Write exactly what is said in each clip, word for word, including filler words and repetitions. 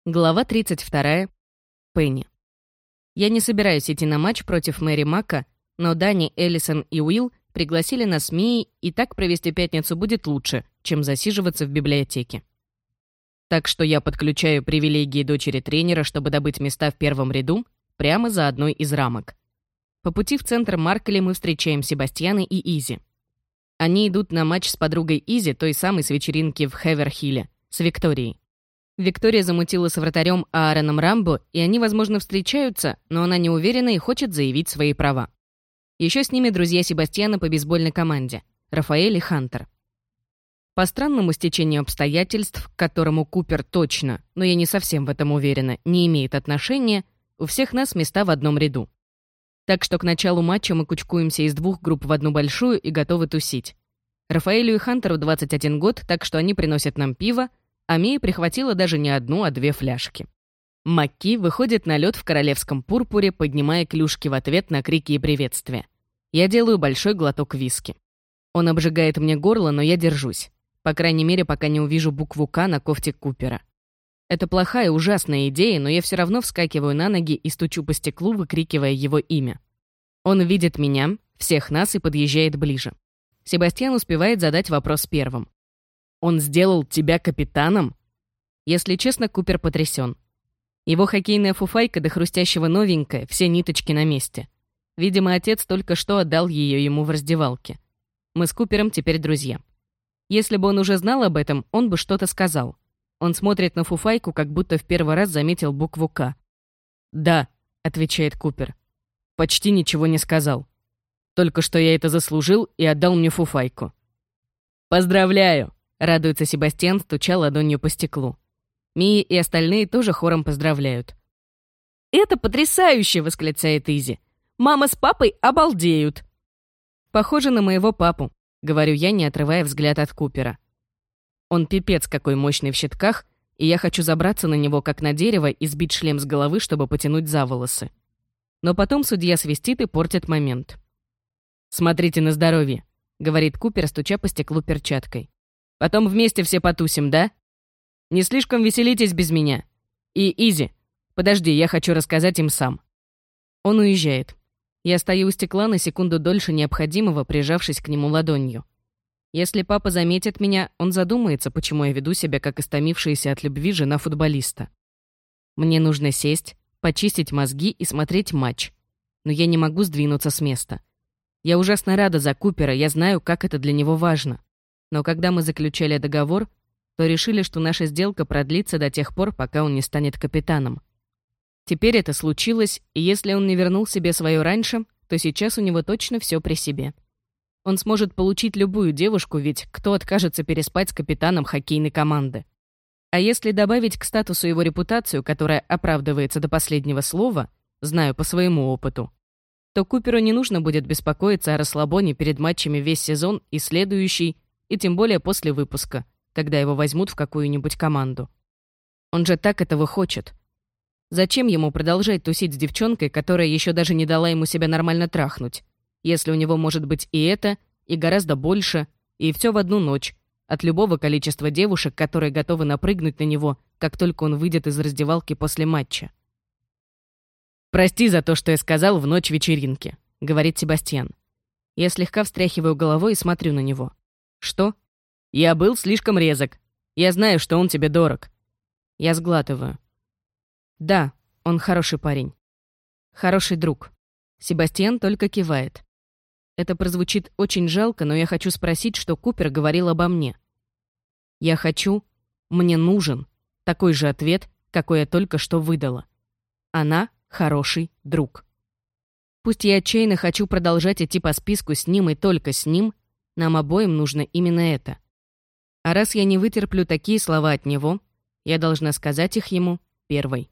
Глава тридцать вторая. Пенни. Я не собираюсь идти на матч против Мэри Мака, но Дани, Эллисон и Уилл пригласили нас с Мией, и так провести пятницу будет лучше, чем засиживаться в библиотеке. Так что я подключаю привилегии дочери тренера, чтобы добыть места в первом ряду, прямо за одной из рамок. По пути в центр Маркли мы встречаем Себастьяна и Изи. Они идут на матч с подругой Изи, той самой с вечеринки в Хеверхилле, с Викторией. Виктория замутила с вратарем Аароном Рамбо, и они, возможно, встречаются, но она не уверена и хочет заявить свои права. Еще с ними друзья Себастьяна по бейсбольной команде — Рафаэль и Хантер. По странному стечению обстоятельств, к которому Купер точно, но я не совсем в этом уверена, не имеет отношения, у всех нас места в одном ряду. Так что к началу матча мы кучкуемся из двух групп в одну большую и готовы тусить. Рафаэлю и Хантеру двадцать один год, так что они приносят нам пиво, а Мия прихватила даже не одну, а две фляжки. Макки выходит на лед в королевском пурпуре, поднимая клюшки в ответ на крики и приветствия. Я делаю большой глоток виски. Он обжигает мне горло, но я держусь. По крайней мере, пока не увижу букву «К» на кофте Купера. Это плохая, ужасная идея, но я все равно вскакиваю на ноги и стучу по стеклу, выкрикивая его имя. Он видит меня, всех нас, и подъезжает ближе. Себастьян успевает задать вопрос первым. «Он сделал тебя капитаном?» Если честно, Купер потрясен. Его хоккейная фуфайка до хрустящего новенькая, все ниточки на месте. Видимо, отец только что отдал ее ему в раздевалке. Мы с Купером теперь друзья. Если бы он уже знал об этом, он бы что-то сказал. Он смотрит на фуфайку, как будто в первый раз заметил букву «К». «Да», — отвечает Купер. «Почти ничего не сказал. Только что я это заслужил и отдал мне фуфайку». «Поздравляю!» — радуется Себастьян, стуча ладонью по стеклу. Мия и остальные тоже хором поздравляют. «Это потрясающе!» — восклицает Изи. «Мама с папой обалдеют!» «Похоже на моего папу», — говорю я, не отрывая взгляд от Купера. Он пипец какой мощный в щитках, и я хочу забраться на него, как на дерево, и сбить шлем с головы, чтобы потянуть за волосы. Но потом судья свистит и портит момент. «Смотрите на здоровье», — говорит Купер, стуча по стеклу перчаткой. «Потом вместе все потусим, да? Не слишком веселитесь без меня. И, Изи, подожди, я хочу рассказать им сам». Он уезжает. Я стою у стекла на секунду дольше необходимого, прижавшись к нему ладонью. Если папа заметит меня, он задумается, почему я веду себя, как истомившаяся от любви жена футболиста. Мне нужно сесть, почистить мозги и смотреть матч. Но я не могу сдвинуться с места. Я ужасно рада за Купера, я знаю, как это для него важно. Но когда мы заключали договор, то решили, что наша сделка продлится до тех пор, пока он не станет капитаном. Теперь это случилось, и если он не вернул себе свое раньше, то сейчас у него точно все при себе. Он сможет получить любую девушку, ведь кто откажется переспать с капитаном хоккейной команды? А если добавить к статусу его репутацию, которая оправдывается до последнего слова, знаю по своему опыту, то Куперу не нужно будет беспокоиться о расслабоне перед матчами весь сезон и следующий, и тем более после выпуска, когда его возьмут в какую-нибудь команду. Он же так этого хочет. Зачем ему продолжать тусить с девчонкой, которая еще даже не дала ему себя нормально трахнуть, если у него может быть и это, и гораздо больше, и все в одну ночь, от любого количества девушек, которые готовы напрыгнуть на него, как только он выйдет из раздевалки после матча? «Прости за то, что я сказал в ночь вечеринки», — говорит Себастьян. Я слегка встряхиваю головой и смотрю на него. «Что?» «Я был слишком резок. Я знаю, что он тебе дорог». Я сглатываю. «Да, он хороший парень. Хороший друг». Себастьян только кивает. Это прозвучит очень жалко, но я хочу спросить, что Купер говорил обо мне. Я хочу, мне нужен такой же ответ, какой я только что выдала. Она хороший друг. Пусть я отчаянно хочу продолжать идти по списку с ним и только с ним, нам обоим нужно именно это. А раз я не вытерплю такие слова от него, я должна сказать их ему первой.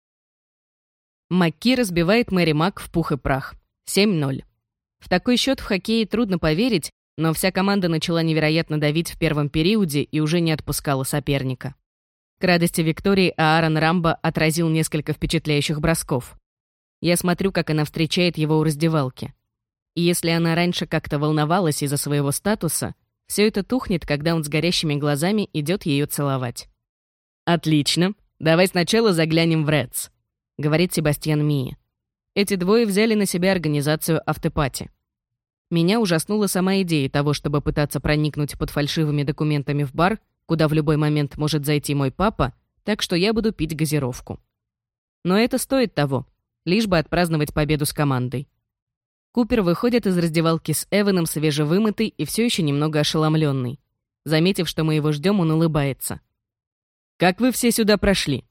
Макки разбивает Мэри Мак в пух и прах. семь ноль. В такой счет в хоккее трудно поверить, но вся команда начала невероятно давить в первом периоде и уже не отпускала соперника. К радости Виктории Аарон Рамбо отразил несколько впечатляющих бросков. Я смотрю, как она встречает его у раздевалки. И если она раньше как-то волновалась из-за своего статуса, все это тухнет, когда он с горящими глазами идет ее целовать. «Отлично. «Давай сначала заглянем в Редс», — говорит Себастьян Мии. Эти двое взяли на себя организацию автопати. Меня ужаснула сама идея того, чтобы пытаться проникнуть под фальшивыми документами в бар, куда в любой момент может зайти мой папа, так что я буду пить газировку. Но это стоит того, лишь бы отпраздновать победу с командой. Купер выходит из раздевалки с Эваном свежевымытый и все еще немного ошеломленный. Заметив, что мы его ждем, он улыбается. «Как вы все сюда прошли?»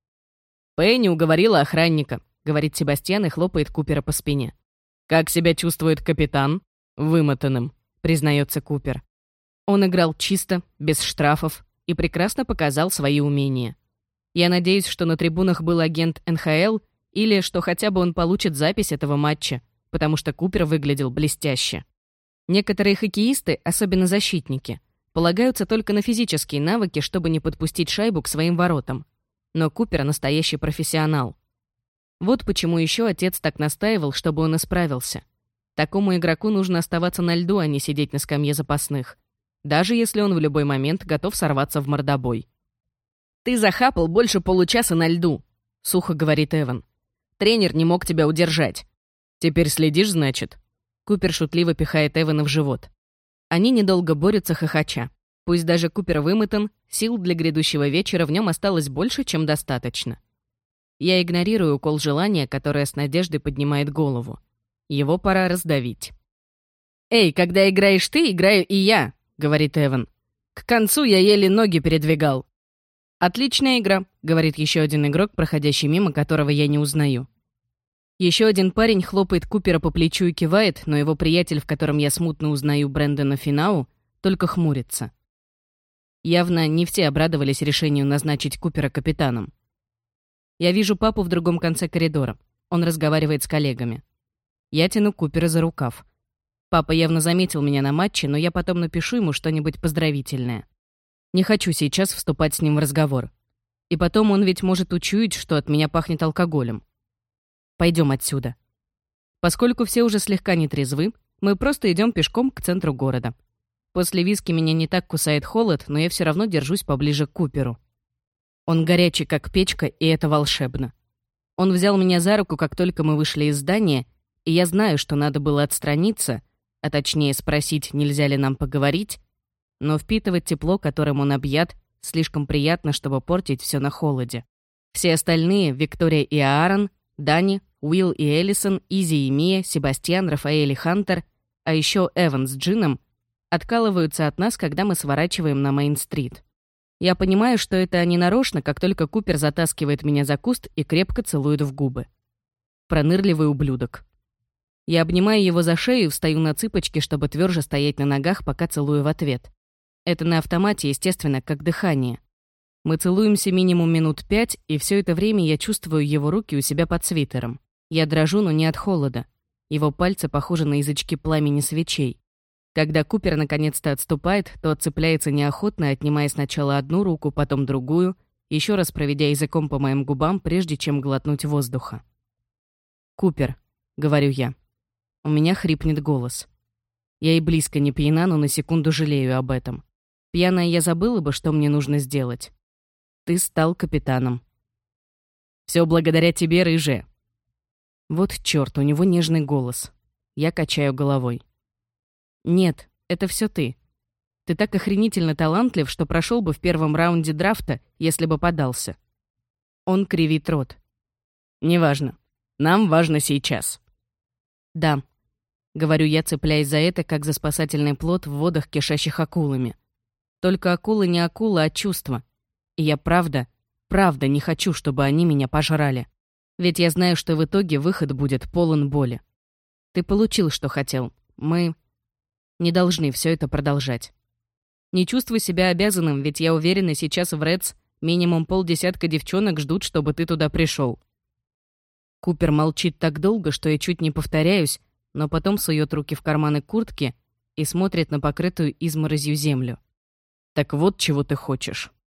«Пенни уговорила охранника», — говорит Себастьян и хлопает Купера по спине. «Как себя чувствует капитан?» «Вымотанным», — признается Купер. Он играл чисто, без штрафов и прекрасно показал свои умения. Я надеюсь, что на трибунах был агент эн ха эл или что хотя бы он получит запись этого матча, потому что Купер выглядел блестяще. Некоторые хоккеисты, особенно защитники, полагаются только на физические навыки, чтобы не подпустить шайбу к своим воротам. Но Купер — настоящий профессионал. Вот почему еще отец так настаивал, чтобы он исправился. Такому игроку нужно оставаться на льду, а не сидеть на скамье запасных, даже если он в любой момент готов сорваться в мордобой. «Ты захапал больше получаса на льду», — сухо говорит Эван. «Тренер не мог тебя удержать». «Теперь следишь, значит?» Купер шутливо пихает Эвана в живот. Они недолго борются хохоча. Пусть даже Купер вымотан, сил для грядущего вечера в нем осталось больше, чем достаточно. Я игнорирую укол желания, которое с надеждой поднимает голову. Его пора раздавить. «Эй, когда играешь ты, играю и я», — говорит Эван. «К концу я еле ноги передвигал». «Отличная игра», — говорит еще один игрок, проходящий мимо, которого я не узнаю. Еще один парень хлопает Купера по плечу и кивает, но его приятель, в котором я смутно узнаю Брэндона Финау, только хмурится. Явно не все обрадовались решению назначить Купера капитаном. Я вижу папу в другом конце коридора. Он разговаривает с коллегами. Я тяну Купера за рукав. Папа явно заметил меня на матче, но я потом напишу ему что-нибудь поздравительное. Не хочу сейчас вступать с ним в разговор. И потом он ведь может учуять, что от меня пахнет алкоголем. Пойдем отсюда. Поскольку все уже слегка нетрезвы, мы просто идем пешком к центру города. После виски меня не так кусает холод, но я все равно держусь поближе к Куперу. Он горячий, как печка, и это волшебно. Он взял меня за руку, как только мы вышли из здания, и я знаю, что надо было отстраниться, а точнее спросить, нельзя ли нам поговорить, но впитывать тепло, которым он объят, слишком приятно, чтобы портить все на холоде. Все остальные — Виктория и Аарон, Дани, Уилл и Эллисон, Изи и Мия, Себастьян, Рафаэль и Хантер, а еще Эван с Джином — откалываются от нас, когда мы сворачиваем на Мейн-стрит. Я понимаю, что это не нарочно, как только Купер затаскивает меня за куст и крепко целует в губы. Пронырливый ублюдок. Я обнимаю его за шею и встаю на цыпочки, чтобы тверже стоять на ногах, пока целую в ответ. Это на автомате, естественно, как дыхание. Мы целуемся минимум минут пять, и все это время я чувствую его руки у себя под свитером. Я дрожу, но не от холода. Его пальцы похожи на язычки пламени свечей. Когда Купер наконец-то отступает, то отцепляется неохотно, отнимая сначала одну руку, потом другую, еще раз проведя языком по моим губам, прежде чем глотнуть воздуха. «Купер», — говорю я. У меня хрипнет голос. Я и близко не пьяна, но на секунду жалею об этом. Пьяная я забыла бы, что мне нужно сделать. Ты стал капитаном. Все благодаря тебе, рыжая. Вот чёрт, у него нежный голос. Я качаю головой. Нет, это все ты. Ты так охренительно талантлив, что прошел бы в первом раунде драфта, если бы подался. Он кривит рот. Неважно. Нам важно сейчас. Да, говорю я, цепляясь за это, как за спасательный плот в водах, кишащих акулами. Только акулы не акулы, а чувства. И я правда, правда не хочу, чтобы они меня пожрали. Ведь я знаю, что в итоге выход будет полон боли. Ты получил, что хотел. Мы не должны все это продолжать. Не чувствуй себя обязанным, ведь я уверена, сейчас в Редс минимум полдесятка девчонок ждут, чтобы ты туда пришел. Купер молчит так долго, что я чуть не повторяюсь, но потом сует руки в карманы куртки и смотрит на покрытую изморозью землю. Так вот, чего ты хочешь.